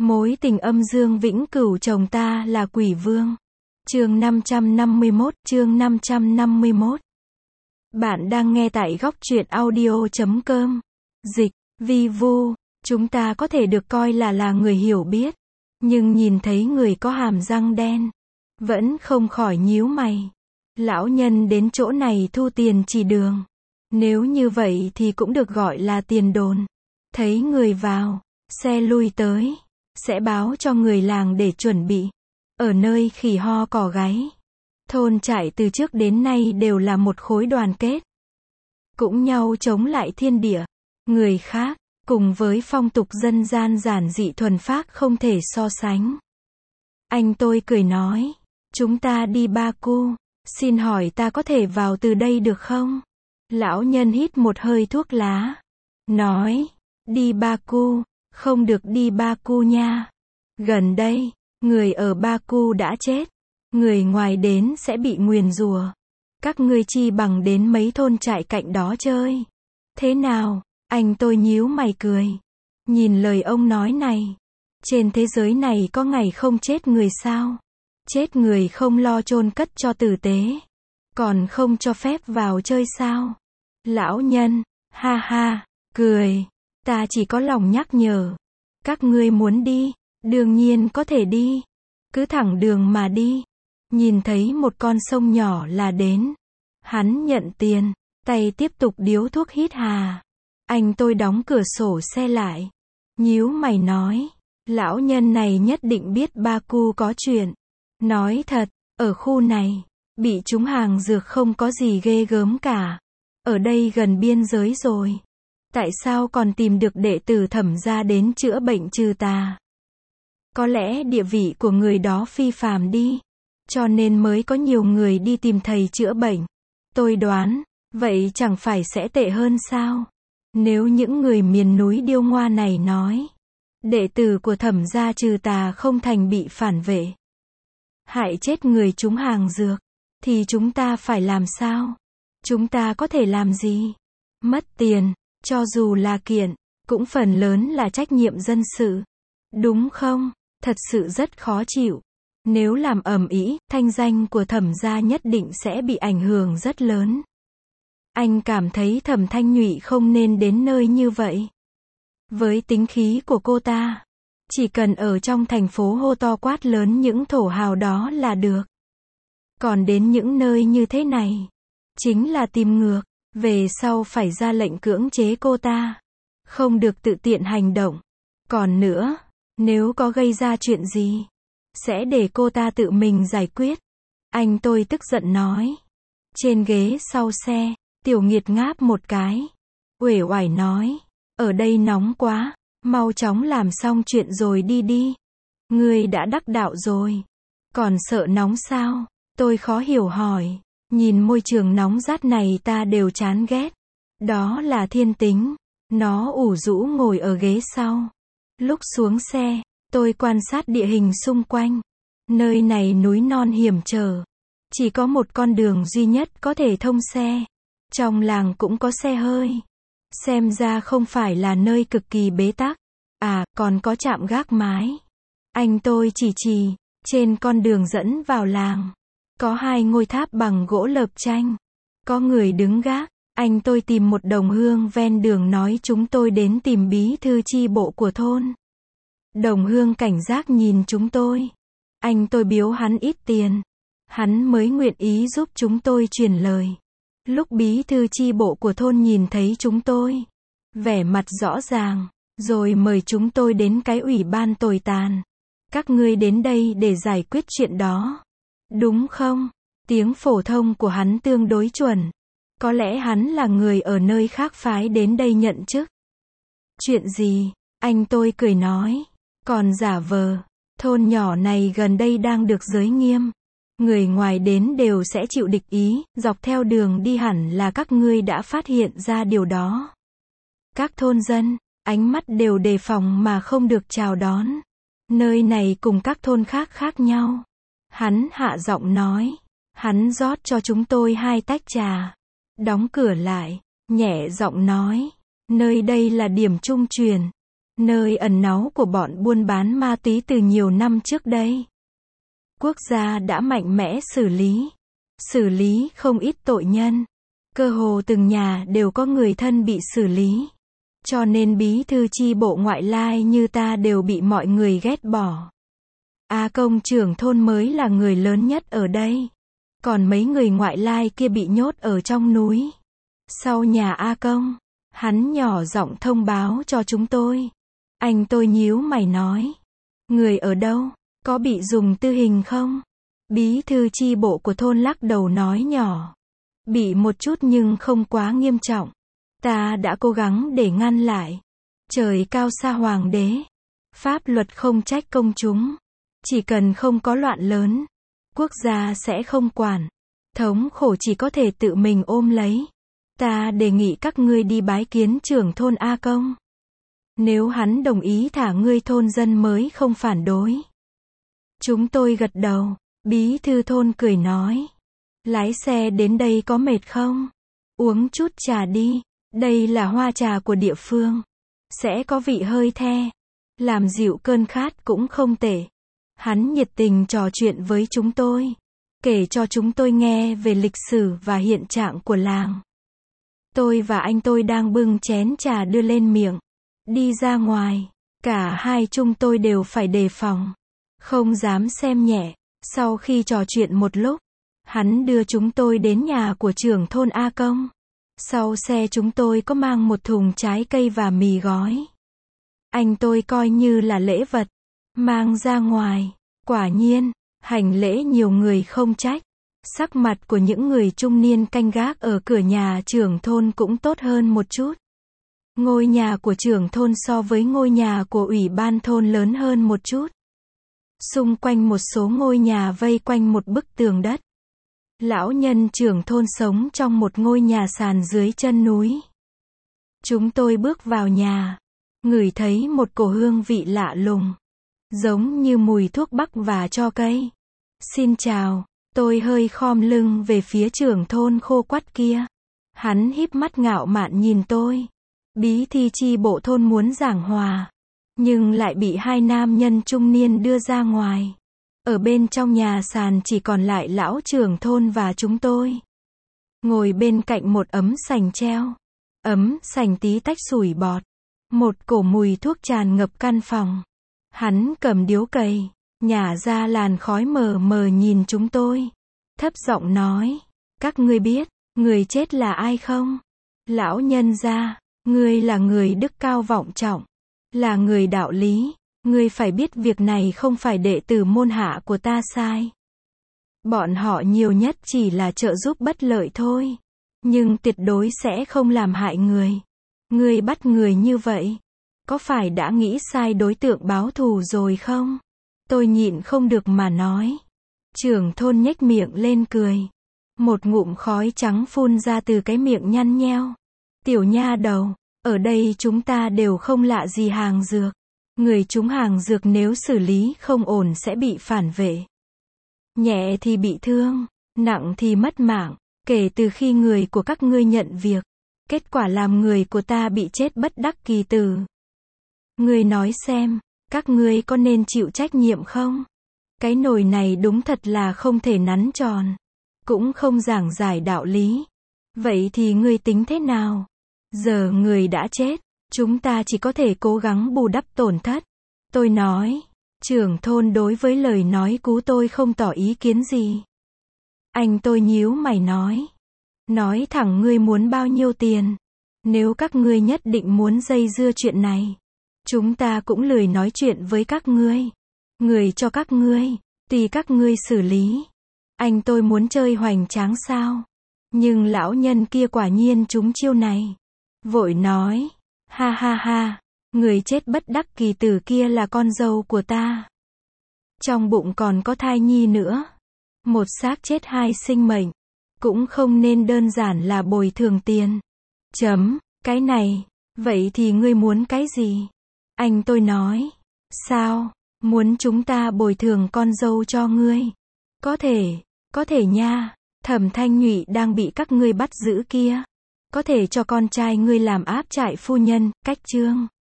Mối tình âm dương vĩnh cửu chồng ta là quỷ vương. Chương 551. Bạn đang nghe tại góc truyện audio.com. Dịch, vi vu, chúng ta có thể được coi là người hiểu biết. Nhưng nhìn thấy người có hàm răng đen, vẫn không khỏi nhíu mày. Lão nhân đến chỗ này thu tiền chỉ đường. Nếu như vậy thì cũng được gọi là tiền đồn. Thấy người vào, xe lui tới, sẽ báo cho người làng để chuẩn bị. Ở nơi khỉ ho cò gáy, thôn trại từ trước đến nay đều là một khối đoàn kết. Cũng nhau chống lại thiên địa, người khác, cùng với phong tục dân gian giản dị thuần phác không thể so sánh. Anh tôi cười nói, chúng ta đi Ba Cu, xin hỏi ta có thể vào từ đây được không? Lão nhân hít một hơi thuốc lá, nói, đi Ba Cu, không được đi Ba Cu nha. Gần đây, người ở Ba Cu đã chết, người ngoài đến sẽ bị nguyền rủa. Các ngươi chi bằng đến mấy thôn trại cạnh đó chơi. Thế nào? Anh tôi nhíu mày cười. Nhìn lời ông nói này, trên thế giới này có ngày không chết người sao? Chết người không lo chôn cất cho tử tế, còn không cho phép vào chơi sao? Lão nhân, ha ha, cười. Ta chỉ có lòng nhắc nhở. Các ngươi muốn đi, đương nhiên có thể đi. Cứ thẳng đường mà đi. Nhìn thấy một con sông nhỏ là đến. Hắn nhận tiền, tay tiếp tục điếu thuốc hít hà. Anh tôi đóng cửa sổ xe lại. Nhíu mày nói, lão nhân này nhất định biết Ba Cu có chuyện. Nói thật, ở khu này, bị trúng hàng dược không có gì ghê gớm cả. Ở đây gần biên giới rồi. Tại sao còn tìm được đệ tử Thẩm gia đến chữa bệnh trừ tà? Có lẽ địa vị của người đó phi phàm đi, cho nên mới có nhiều người đi tìm thầy chữa bệnh. Tôi đoán, vậy chẳng phải sẽ tệ hơn sao? Nếu những người miền núi điêu ngoa này nói, đệ tử của Thẩm gia trừ tà không thành bị phản vệ, hại chết người trúng hàng dược, thì chúng ta phải làm sao? Chúng ta có thể làm gì? Mất tiền, cho dù là kiện, cũng phần lớn là trách nhiệm dân sự. Đúng không? Thật sự rất khó chịu. Nếu làm ầm ĩ, thanh danh của Thẩm gia nhất định sẽ bị ảnh hưởng rất lớn. Anh cảm thấy Thẩm Thanh Nhụy không nên đến nơi như vậy. Với tính khí của cô ta, chỉ cần ở trong thành phố hô to quát lớn những thổ hào đó là được. Còn đến những nơi như thế này, chính là tìm ngược. Về sau phải ra lệnh cưỡng chế cô ta, không được tự tiện hành động. Còn nữa, nếu có gây ra chuyện gì, sẽ để cô ta tự mình giải quyết. Anh tôi tức giận nói. Trên ghế sau xe, Tiểu Nghiệt ngáp một cái, uể oải nói, ở đây nóng quá, mau chóng làm xong chuyện rồi đi đi. Ngươi đã đắc đạo rồi, còn sợ nóng sao? Tôi khó hiểu hỏi. Nhìn môi trường nóng rát này ta đều chán ghét. Đó là thiên tính. Nó ủ rũ ngồi ở ghế sau. Lúc xuống xe, tôi quan sát địa hình xung quanh. Nơi này núi non hiểm trở. Chỉ có một con đường duy nhất có thể thông xe. Trong làng cũng có xe hơi. Xem ra không phải là nơi cực kỳ bế tắc. À, còn có trạm gác mái. Anh tôi chỉ, trên con đường dẫn vào làng. Có 2 ngôi tháp bằng gỗ lợp tranh. Có người đứng gác. Anh tôi tìm một đồng hương ven đường nói chúng tôi đến tìm bí thư chi bộ của thôn. Đồng hương cảnh giác nhìn chúng tôi. Anh tôi biếu hắn ít tiền. Hắn mới nguyện ý giúp chúng tôi truyền lời. Lúc bí thư chi bộ của thôn nhìn thấy chúng tôi, vẻ mặt rõ ràng, rồi mời chúng tôi đến cái ủy ban tồi tàn. Các ngươi đến đây để giải quyết chuyện đó. Đúng không? Tiếng phổ thông của hắn tương đối chuẩn. Có lẽ hắn là người ở nơi khác phái đến đây nhận chức. Chuyện gì? Anh tôi cười nói. Còn giả vờ. Thôn nhỏ này gần đây đang được giới nghiêm. Người ngoài đến đều sẽ chịu địch ý. Dọc theo đường đi hẳn là các ngươi đã phát hiện ra điều đó. Các thôn dân, ánh mắt đều đề phòng mà không được chào đón. Nơi này cùng các thôn khác khác nhau. Hắn hạ giọng nói. Hắn rót cho chúng tôi 2 tách trà. Đóng cửa lại, nhẹ giọng nói. Nơi đây là điểm trung truyền. nơi ẩn náu của bọn buôn bán ma túy từ nhiều năm trước đây. Quốc gia đã mạnh mẽ xử lý không ít tội nhân. Cơ hồ từng nhà đều có người thân bị xử lý. Cho nên bí thư chi bộ ngoại lai như ta đều bị mọi người ghét bỏ. A Công trưởng thôn mới là người lớn nhất ở đây. Còn mấy người ngoại lai kia bị nhốt ở trong núi. Sau nhà A Công, hắn nhỏ giọng thông báo cho chúng tôi. Anh tôi nhíu mày nói. Người ở đâu? Có bị dùng tư hình không? Bí thư chi bộ của thôn lắc đầu nói nhỏ. Bị một chút nhưng không quá nghiêm trọng. Ta đã cố gắng để ngăn lại. Trời cao xa hoàng đế. Pháp luật không trách công chúng. Chỉ cần không có loạn lớn, quốc gia sẽ không quản. Thống khổ chỉ có thể tự mình ôm lấy. Ta đề nghị các ngươi đi bái kiến trưởng thôn A Công. Nếu hắn đồng ý thả ngươi thôn dân mới không phản đối. Chúng tôi gật đầu. Bí thư thôn cười nói. Lái xe đến đây có mệt không? Uống chút trà đi. Đây là hoa trà của địa phương. Sẽ có vị hơi the. Làm dịu cơn khát cũng không tệ. Hắn nhiệt tình trò chuyện với chúng tôi. Kể cho chúng tôi nghe về lịch sử và hiện trạng của làng. Tôi và anh tôi đang bưng chén trà đưa lên miệng. Đi ra ngoài. Cả hai chúng tôi đều phải đề phòng. Không dám xem nhẹ. Sau khi trò chuyện một lúc, hắn đưa chúng tôi đến nhà của trưởng thôn A Công. Sau xe chúng tôi có mang một thùng trái cây và mì gói. Anh tôi coi như là lễ vật. Mang ra ngoài. Quả nhiên, hành lễ nhiều người không trách. Sắc mặt của những người trung niên canh gác ở cửa nhà trưởng thôn cũng tốt hơn một chút. Ngôi nhà của trưởng thôn so với ngôi nhà của ủy ban thôn lớn hơn một chút. Xung quanh một số ngôi nhà vây quanh một bức tường đất. Lão nhân trưởng thôn sống trong một ngôi nhà sàn dưới chân núi. Chúng tôi bước vào nhà, ngửi thấy một cổ hương vị lạ lùng, giống như mùi thuốc bắc và tro cây. Xin chào, tôi hơi khom lưng về phía trưởng thôn khô quắt kia. Hắn híp mắt ngạo mạn nhìn tôi. Bí thư chi bộ thôn muốn giảng hòa, nhưng lại bị hai nam nhân trung niên đưa ra ngoài. Ở bên trong nhà sàn chỉ còn lại lão trưởng thôn và chúng tôi. Ngồi bên cạnh một ấm sành treo. Ấm sành tí tách sủi bọt. Một cổ mùi thuốc tràn ngập căn phòng. Hắn cầm điếu cày, nhả ra làn khói mờ mờ nhìn chúng tôi. Thấp giọng nói, các ngươi biết, người chết là ai không? Lão nhân gia, ngươi là người đức cao vọng trọng, là người đạo lý. Ngươi phải biết việc này không phải đệ tử môn hạ của ta sai. Bọn họ nhiều nhất chỉ là trợ giúp bất lợi thôi. Nhưng tuyệt đối sẽ không làm hại người. Ngươi bắt người như vậy, có phải đã nghĩ sai đối tượng báo thù rồi không? Tôi nhịn không được mà nói. Trưởng thôn nhếch miệng lên cười. Một ngụm khói trắng phun ra từ cái miệng nhăn nheo. Tiểu nha đầu, ở đây chúng ta đều không lạ gì hàng dược. Người trúng hàng dược nếu xử lý không ổn sẽ bị phản vệ. Nhẹ thì bị thương, nặng thì mất mạng. Kể từ khi người của các ngươi nhận việc, kết quả làm người của ta bị chết bất đắc kỳ tử. Ngươi nói xem, các ngươi có nên chịu trách nhiệm không? Cái nồi này đúng thật là không thể nắn tròn, cũng không giảng giải đạo lý. Vậy thì ngươi tính thế nào? Giờ người đã chết, chúng ta chỉ có thể cố gắng bù đắp tổn thất. Tôi nói, trưởng thôn đối với lời nói cũ tôi không tỏ ý kiến gì. Anh tôi nhíu mày nói thẳng ngươi muốn bao nhiêu tiền. Nếu các ngươi nhất định muốn dây dưa chuyện này, chúng ta cũng lười nói chuyện với các ngươi. Người cho các ngươi, tùy các ngươi xử lý. Anh tôi muốn chơi hoành tráng sao? Nhưng lão nhân kia quả nhiên trúng chiêu này. Vội nói, ha ha ha, người chết bất đắc kỳ tử kia là con dâu của ta. Trong bụng còn có thai nhi nữa. Một xác chết hai sinh mệnh, cũng không nên đơn giản là bồi thường tiền. Cái này, vậy thì ngươi muốn cái gì? Anh tôi nói, sao, muốn chúng ta bồi thường con dâu cho ngươi? Có thể nha, Thẩm Thanh Nhụy đang bị các ngươi bắt giữ kia. Có thể cho con trai ngươi làm áp trại phu nhân, cách chương.